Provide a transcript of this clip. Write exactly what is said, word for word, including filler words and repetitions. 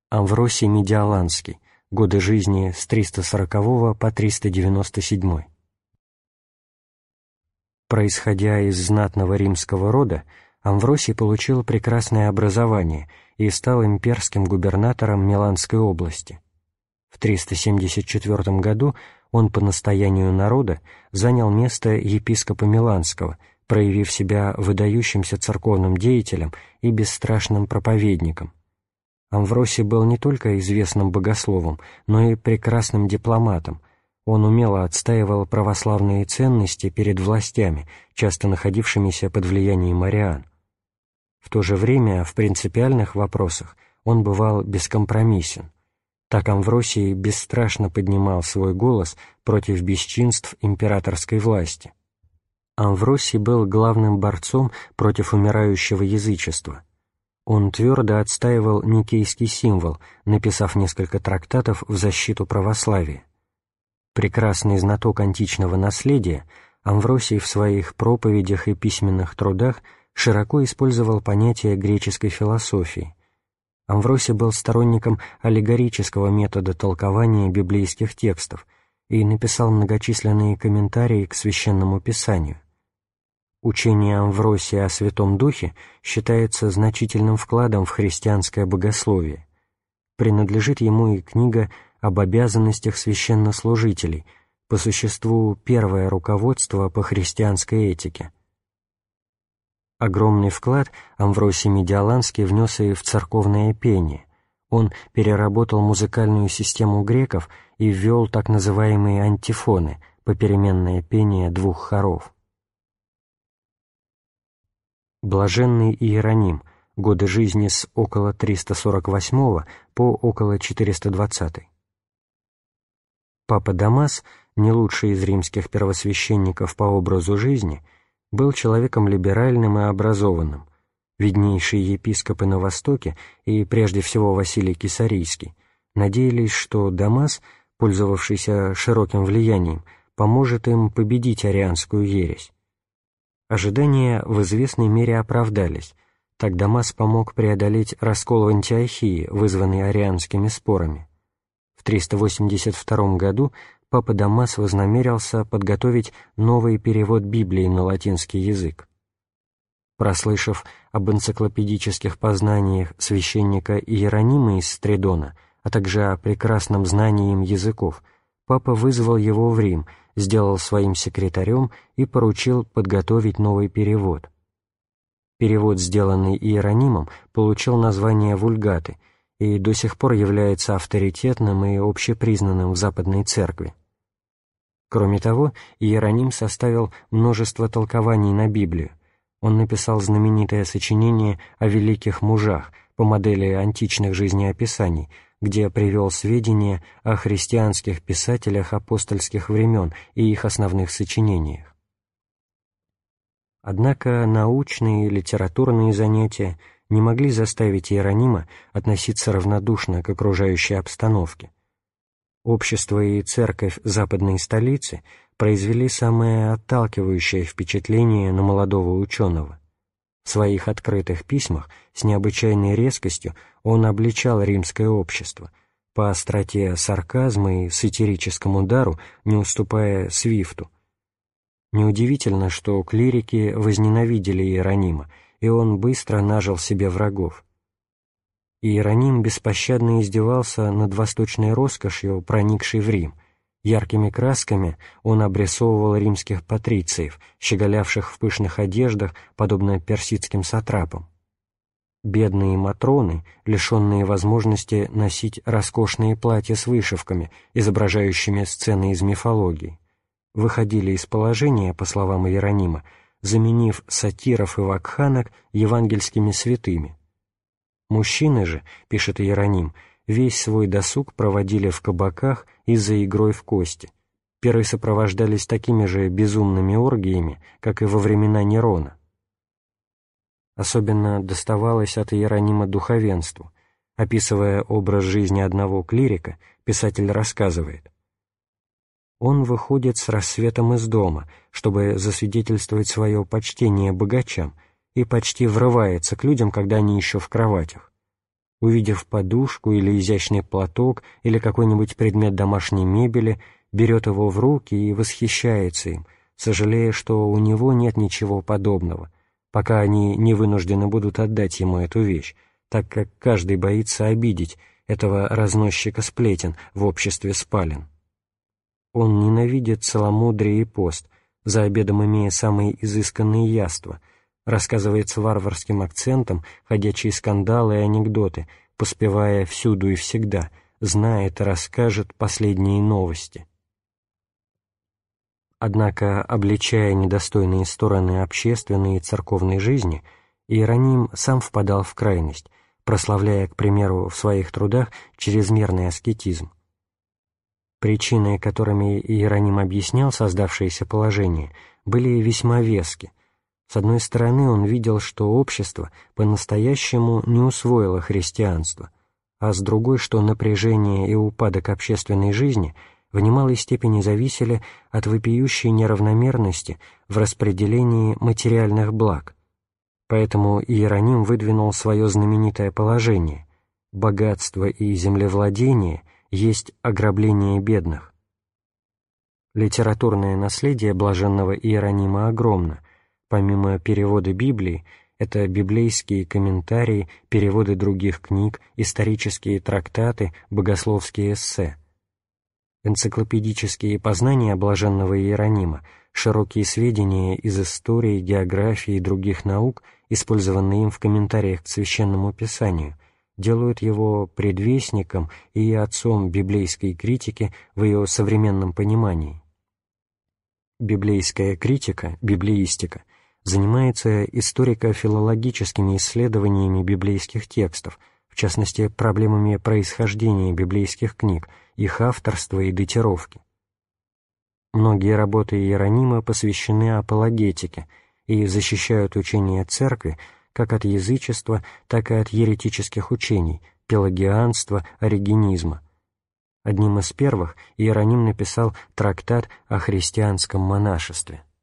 Амвросий Медиаланский. Годы жизни с триста сорокового по триста девяносто седьмой. Происходя из знатного римского рода, Амвросий получил прекрасное образование и стал имперским губернатором Миланской области. В триста семьдесят четвёртом году он по настоянию народа занял место епископа Миланского, проявив себя выдающимся церковным деятелем и бесстрашным проповедником. Амвросий был не только известным богословом, но и прекрасным дипломатом. Он умело отстаивал православные ценности перед властями, часто находившимися под влиянием ариан. В то же время в принципиальных вопросах он бывал бескомпромиссен. Так Амвросий бесстрашно поднимал свой голос против бесчинств императорской власти. Амвросий был главным борцом против умирающего язычества. Он твердо отстаивал никейский символ, написав несколько трактатов в защиту православия. Прекрасный знаток античного наследия, Амвросий в своих проповедях и письменных трудах широко использовал понятие греческой философии. Амвросий был сторонником аллегорического метода толкования библейских текстов и написал многочисленные комментарии к Священному Писанию. Учение Амвросия о Святом Духе считается значительным вкладом в христианское богословие. Принадлежит ему и книга об обязанностях священнослужителей, по существу первое руководство по христианской этике. Огромный вклад Амвросий Медиаланский внес и в церковное пение. Он переработал музыкальную систему греков и ввел так называемые антифоны, попеременное пение двух хоров. Блаженный Иероним. Годы жизни с около триста сорок восьмого по около четыреста двадцатый. Папа Дамас, не лучший из римских первосвященников по образу жизни, был человеком либеральным и образованным. Виднейшие епископы на Востоке, и прежде всего Василий Кесарийский, надеялись, что Дамас, пользовавшийся широким влиянием, поможет им победить арианскую ересь. Ожидания в известной мере оправдались. Так Дамас помог преодолеть раскол в Антиохии, вызванный арианскими спорами. В триста восемьдесят втором году папа Дамас вознамерился подготовить новый перевод Библии на латинский язык. Прослышав об энциклопедических познаниях священника Иеронима из Стридона, а также о прекрасном знании им языков, папа вызвал его в Рим, сделал своим секретарем и поручил подготовить новый перевод. Перевод, сделанный Иеронимом, получил название «Вульгаты» и до сих пор является авторитетным и общепризнанным в Западной Церкви. Кроме того, Иероним составил множество толкований на Библию. Он написал знаменитое сочинение о великих мужах по модели античных жизнеописаний, где привел сведения о христианских писателях апостольских времен и их основных сочинениях. Однако научные и литературные занятия не могли заставить Иеронима относиться равнодушно к окружающей обстановке. Общество и церковь западной столицы произвели самое отталкивающее впечатление на молодого ученого. В своих открытых письмах с необычайной резкостью он обличал римское общество, по остроте сарказма и сатирическому дару не уступая Свифту. Неудивительно, что клирики возненавидели Иеронима, и он быстро нажил себе врагов. Иероним беспощадно издевался над восточной роскошью, проникшей в Рим. Яркими красками он обрисовывал римских патрициев, щеголявших в пышных одеждах, подобно персидским сатрапам. Бедные матроны, лишенные возможности носить роскошные платья с вышивками, изображающими сцены из мифологии, выходили из положения, по словам Иеронима, заменив сатиров и вакханок евангельскими святыми. Мужчины же, пишет Иероним, весь свой досуг проводили в кабаках и за игрой в кости. Пиры сопровождались такими же безумными оргиями, как и во времена Нерона. Особенно доставалось от Иеронима духовенству. Описывая образ жизни одного клирика, писатель рассказывает: «Он выходит с рассветом из дома, чтобы засвидетельствовать свое почтение богачам, и почти врывается к людям, когда они еще в кроватях. Увидев подушку или изящный платок или какой-нибудь предмет домашней мебели, берет его в руки и восхищается им, сожалея, что у него нет ничего подобного, пока они не вынуждены будут отдать ему эту вещь, так как каждый боится обидеть этого разносчика сплетен в обществе спален. Он ненавидит целомудрие и пост, за обедом имея самые изысканные яства, рассказывает с варварским акцентом ходячие скандалы и анекдоты, поспевая всюду и всегда, знает и расскажет последние новости. Однако, обличая недостойные стороны общественной и церковной жизни, Иероним сам впадал в крайность, прославляя, к примеру, в своих трудах чрезмерный аскетизм. Причины, которыми Иероним объяснял создавшееся положение, были весьма вески. С одной стороны, он видел, что общество по-настоящему не усвоило христианство, а с другой, что напряжение и упадок общественной жизни в немалой степени зависели от вопиющей неравномерности в распределении материальных благ. Поэтому Иероним выдвинул свое знаменитое положение: «Богатство и землевладение есть ограбление бедных». Литературное наследие блаженного Иеронима огромно. Помимо перевода Библии, это библейские комментарии, переводы других книг, исторические трактаты, богословские эссе. Энциклопедические познания блаженного Иеронима, широкие сведения из истории, географии и других наук, использованные им в комментариях к Священному Писанию, делают его предвестником и отцом библейской критики в ее современном понимании. Библейская критика, библеистика, занимается историко-филологическими исследованиями библейских текстов, в частности, проблемами происхождения библейских книг, их авторства и датировки. Многие работы Иеронима посвящены апологетике и защищают учение Церкви как от язычества, так и от еретических учений, пелагианства, оригенизма. Одним из первых Иероним написал трактат о христианском монашестве.